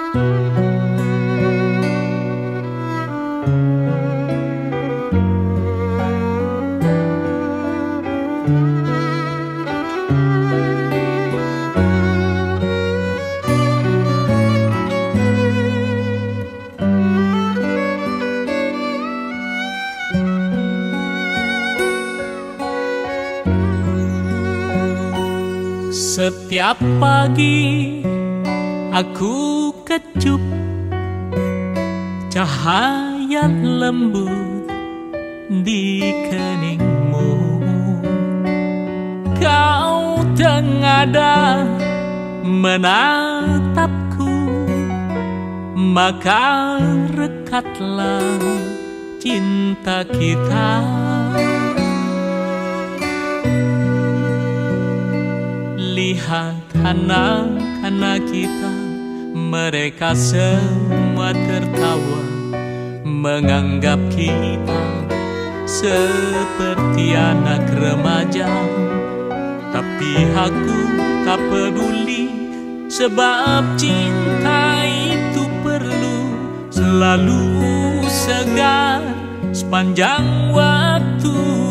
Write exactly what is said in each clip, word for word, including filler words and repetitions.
Setiap pagi aku kecup cahaya lembut di keningmu. Kau tengada menatapku, maka rekatlah cinta kita. Lihat anak-anak kita, mereka semua tertawa, menganggap kita seperti anak remaja. Tapi aku tak peduli, sebab cinta itu perlu selalu segar sepanjang waktu.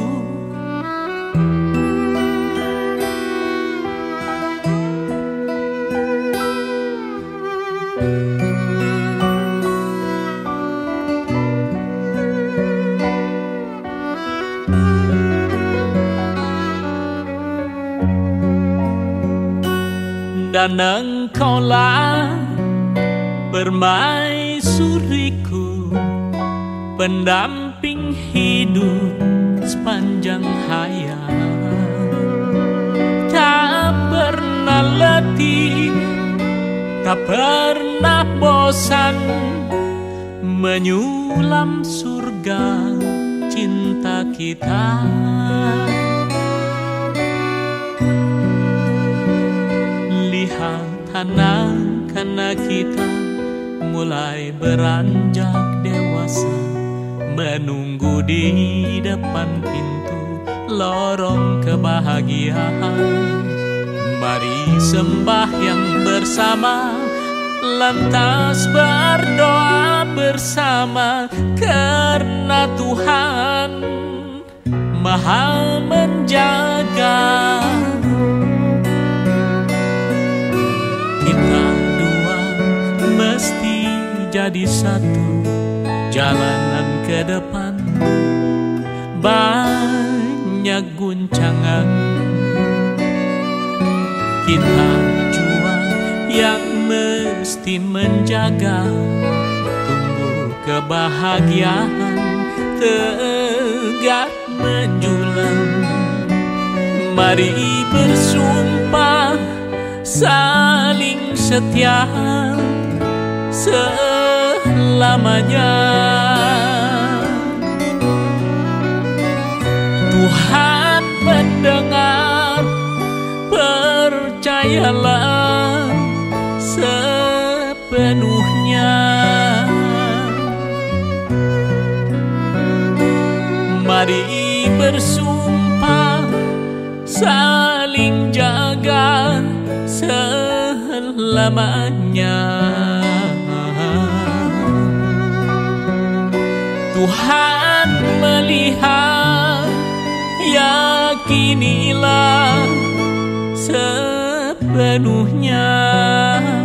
Dan engkaulah permaisuriku, pendamping hidup sepanjang hayat. Tak pernah letih, tak pernah bosan, menyulam surga cinta kita. Lihat anak-anak kita mulai beranjak dewasa, menunggu di depan pintu lorong kebahagiaan. Mari sembahyang bersama, lantas berdoa bersama, karena Tuhan Maha menjaga. Kita dua mesti jadi satu, jalanan ke depan banyak guncangan. Kita jua yang mesti menjaga, tumbuh kebahagiaan tegak menjulang. Mari bersumpah saling setia selamanya. Tuhan mendengar, percayalah sepenuhnya. Mari bersumpah saling jaga selamanya. Tuhan melihat, yakinilah sepenuhnya.